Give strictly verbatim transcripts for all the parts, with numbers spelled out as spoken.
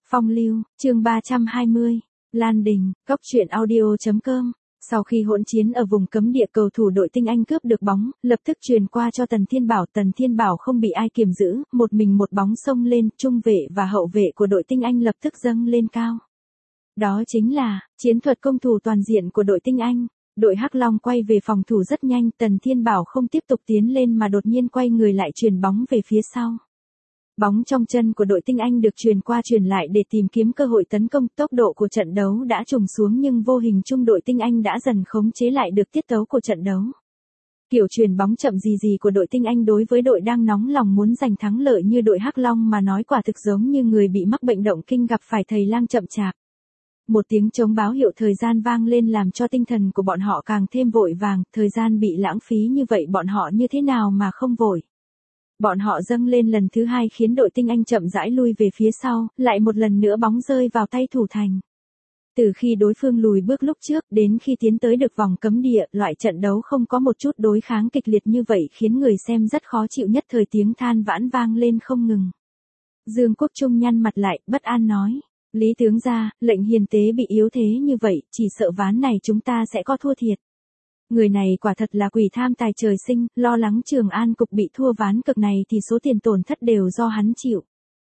Phong lưu, chương ba trăm hai mươi, Lan Đình, Cốc truyện audio chấm com. Sau khi hỗn chiến ở vùng cấm địa, cầu thủ đội Tinh Anh cướp được bóng, lập tức truyền qua cho Tần Thiên Bảo. Tần Thiên Bảo không bị ai kiềm giữ, một mình một bóng xông lên, trung vệ và hậu vệ của đội Tinh Anh lập tức dâng lên cao. Đó chính là chiến thuật công thủ toàn diện của đội Tinh Anh. Đội Hắc Long quay về phòng thủ rất nhanh, Tần Thiên Bảo không tiếp tục tiến lên mà đột nhiên quay người lại chuyền bóng về phía sau. Bóng trong chân của đội Tinh Anh được truyền qua truyền lại để tìm kiếm cơ hội tấn công. Tốc độ của trận đấu đã trùng xuống nhưng vô hình chung đội Tinh Anh đã dần khống chế lại được tiết tấu của trận đấu. Kiểu truyền bóng chậm gì gì của đội Tinh Anh đối với đội đang nóng lòng muốn giành thắng lợi như đội Hắc Long mà nói quả thực giống như người bị mắc bệnh động kinh gặp phải thầy lang chậm chạp. Một tiếng trống báo hiệu thời gian vang lên làm cho tinh thần của bọn họ càng thêm vội vàng. Thời gian bị lãng phí như vậy bọn họ như thế nào mà không vội. Bọn họ dâng lên lần thứ hai khiến đội Tinh Anh chậm rãi lui về phía sau, lại một lần nữa bóng rơi vào tay thủ thành. Từ khi đối phương lùi bước lúc trước đến khi tiến tới được vòng cấm địa, loại trận đấu không có một chút đối kháng kịch liệt như vậy khiến người xem rất khó chịu, nhất thời tiếng than vãn vang lên không ngừng. Dương Quốc Trung nhăn mặt lại, bất an nói, Lý tướng gia, lệnh hiền tế bị yếu thế như vậy, chỉ sợ ván này chúng ta sẽ có thua thiệt. Người này quả thật là quỷ tham tài trời sinh, lo lắng Trường An cục bị thua ván cực này thì số tiền tổn thất đều do hắn chịu.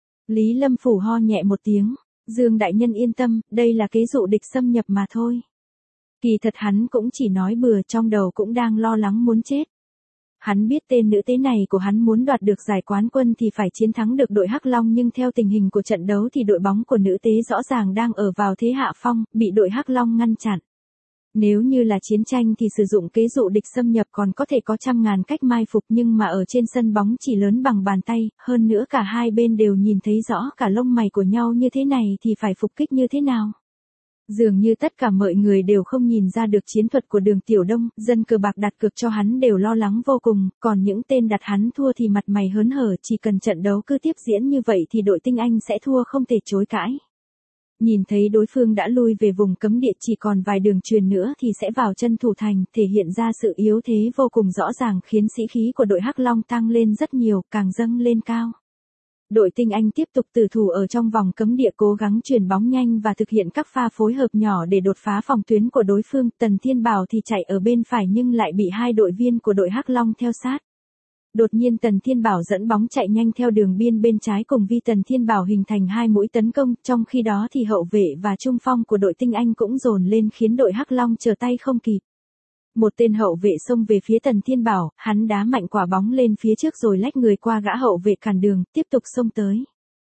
Lý Lâm Phủ ho nhẹ một tiếng, Dương đại nhân yên tâm, đây là kế dụ địch xâm nhập mà thôi. Kỳ thật hắn cũng chỉ nói bừa, trong đầu cũng đang lo lắng muốn chết. Hắn biết tên nữ tế này của hắn muốn đoạt được giải quán quân thì phải chiến thắng được đội Hắc Long, nhưng theo tình hình của trận đấu thì đội bóng của nữ tế rõ ràng đang ở vào thế hạ phong, bị đội Hắc Long ngăn chặn. Nếu như là chiến tranh thì sử dụng kế dụ địch xâm nhập còn có thể có trăm ngàn cách mai phục, nhưng mà ở trên sân bóng chỉ lớn bằng bàn tay, hơn nữa cả hai bên đều nhìn thấy rõ cả lông mày của nhau như thế này thì phải phục kích như thế nào. Dường như tất cả mọi người đều không nhìn ra được chiến thuật của Đường Tiểu Đông, dân cờ bạc đặt cược cho hắn đều lo lắng vô cùng, còn những tên đặt hắn thua thì mặt mày hớn hở, chỉ cần trận đấu cứ tiếp diễn như vậy thì đội Tinh Anh sẽ thua không thể chối cãi. Nhìn thấy đối phương đã lui về vùng cấm địa, chỉ còn vài đường truyền nữa thì sẽ vào chân thủ thành, thể hiện ra sự yếu thế vô cùng rõ ràng khiến sĩ khí của đội Hắc Long tăng lên rất nhiều, càng dâng lên cao. Đội Tinh Anh tiếp tục tử thủ ở trong vòng cấm địa, cố gắng chuyển bóng nhanh và thực hiện các pha phối hợp nhỏ để đột phá phòng tuyến của đối phương. Tần Thiên Bảo thì chạy ở bên phải nhưng lại bị hai đội viên của đội Hắc Long theo sát. Đột nhiên Tần Thiên Bảo dẫn bóng chạy nhanh theo đường biên bên trái cùng Vi Tần Thiên Bảo hình thành hai mũi tấn công, trong khi đó thì hậu vệ và trung phong của đội Tinh Anh cũng dồn lên khiến đội Hắc Long trở tay không kịp. Một tên hậu vệ xông về phía Tần Thiên Bảo, hắn đá mạnh quả bóng lên phía trước rồi lách người qua gã hậu vệ cản đường, tiếp tục xông tới.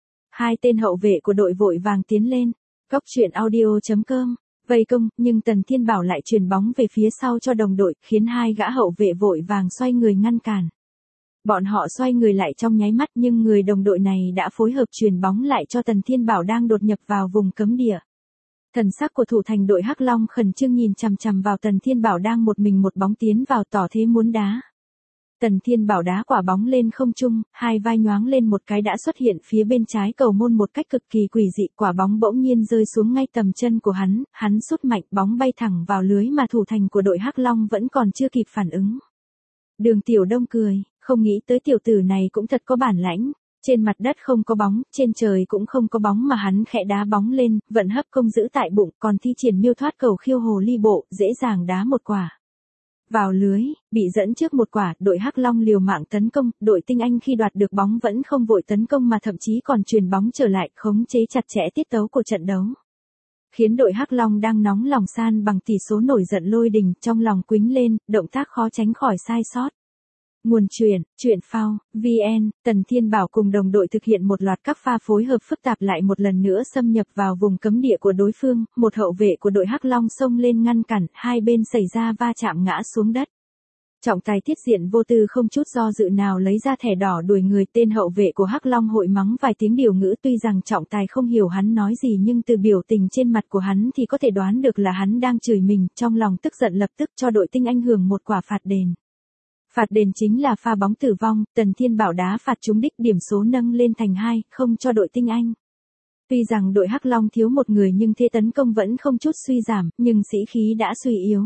Hai tên hậu vệ của đội vội vàng tiến lên, Cốc truyện audio chấm com, vây công, nhưng Tần Thiên Bảo lại truyền bóng về phía sau cho đồng đội, khiến hai gã hậu vệ vội vàng xoay người ngăn cản. Bọn họ xoay người lại trong nháy mắt nhưng người đồng đội này đã phối hợp truyền bóng lại cho Tần Thiên Bảo đang đột nhập vào vùng cấm địa. Thần sắc của thủ thành đội Hắc Long khẩn trương nhìn chằm chằm vào Tần Thiên Bảo đang một mình một bóng tiến vào tỏ thế muốn đá. Tần Thiên Bảo đá quả bóng lên không trung, hai vai nhoáng lên một cái đã xuất hiện phía bên trái cầu môn một cách cực kỳ quỷ dị, quả bóng bỗng nhiên rơi xuống ngay tầm chân của hắn, hắn sút mạnh bóng bay thẳng vào lưới mà thủ thành của đội Hắc Long vẫn còn chưa kịp phản ứng. Đường Tiểu Đông cười, không nghĩ tới tiểu tử này cũng thật có bản lãnh. Trên mặt đất không có bóng, trên trời cũng không có bóng mà hắn khẽ đá bóng lên, vận hấp công giữ tại bụng, còn thi triển miêu thoát cầu khiêu hồ ly bộ, dễ dàng đá một quả vào lưới, bị dẫn trước một quả. Đội Hắc Long liều mạng tấn công, đội Tinh Anh khi đoạt được bóng vẫn không vội tấn công mà thậm chí còn truyền bóng trở lại, khống chế chặt chẽ tiết tấu của trận đấu. Khiến đội Hắc Long đang nóng lòng san bằng tỷ số nổi giận lôi đình, trong lòng quýnh lên, động tác khó tránh khỏi sai sót. Nguồn truyền, truyện phao, vê en, Tần Thiên Bảo cùng đồng đội thực hiện một loạt các pha phối hợp phức tạp lại một lần nữa xâm nhập vào vùng cấm địa của đối phương, một hậu vệ của đội Hắc Long xông lên ngăn cản, hai bên xảy ra va chạm ngã xuống đất. Trọng tài Tiết Diện vô tư không chút do dự nào lấy ra thẻ đỏ đuổi người, tên hậu vệ của Hắc Long hội mắng vài tiếng điều ngữ, tuy rằng trọng tài không hiểu hắn nói gì nhưng từ biểu tình trên mặt của hắn thì có thể đoán được là hắn đang chửi mình, trong lòng tức giận lập tức cho đội Tinh Anh hưởng một quả phạt đền. Phạt đền chính là pha bóng tử vong, Tần Thiên Bảo đá phạt trúng đích, điểm số nâng lên thành hai không cho đội Tinh Anh. Tuy rằng đội Hắc Long thiếu một người nhưng thế tấn công vẫn không chút suy giảm, nhưng sĩ khí đã suy yếu.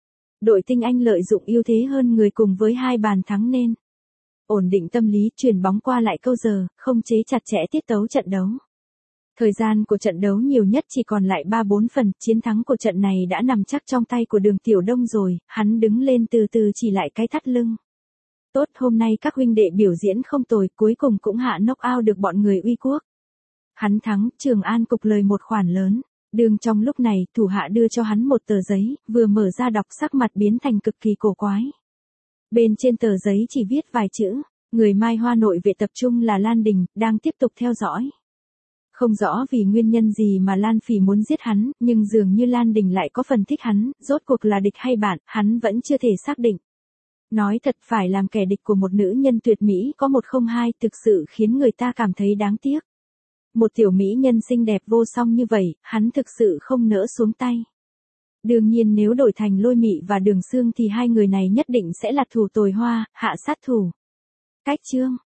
Đội Tinh Anh lợi dụng ưu thế hơn người cùng với hai bàn thắng nên ổn định tâm lý, chuyển bóng qua lại câu giờ, không chế chặt chẽ tiết tấu trận đấu. Thời gian của trận đấu nhiều nhất chỉ còn lại ba bốn phần, chiến thắng của trận này đã nằm chắc trong tay của Đường Tiểu Đông rồi, hắn đứng lên từ từ chỉ lại cái thắt lưng. Tốt, hôm nay các huynh đệ biểu diễn không tồi, cuối cùng cũng hạ knock out được bọn người Uy Quốc. Hắn thắng, Trường An cục lời một khoản lớn. Đường trong lúc này, thủ hạ đưa cho hắn một tờ giấy, vừa mở ra đọc sắc mặt biến thành cực kỳ cổ quái. Bên trên tờ giấy chỉ viết vài chữ, người Mai Hoa nội vệ tập trung là Lan Đình, đang tiếp tục theo dõi. Không rõ vì nguyên nhân gì mà Lan Phỉ muốn giết hắn, nhưng dường như Lan Đình lại có phần thích hắn, rốt cuộc là địch hay bạn, hắn vẫn chưa thể xác định. Nói thật, phải làm kẻ địch của một nữ nhân tuyệt mỹ có một không hai thực sự khiến người ta cảm thấy đáng tiếc. Một tiểu mỹ nhân xinh đẹp vô song như vậy, hắn thực sự không nỡ xuống tay. Đương nhiên nếu đổi thành Lôi Mị và Đường Sương thì hai người này nhất định sẽ là thủ tồi hoa, hạ sát thủ. Cách chương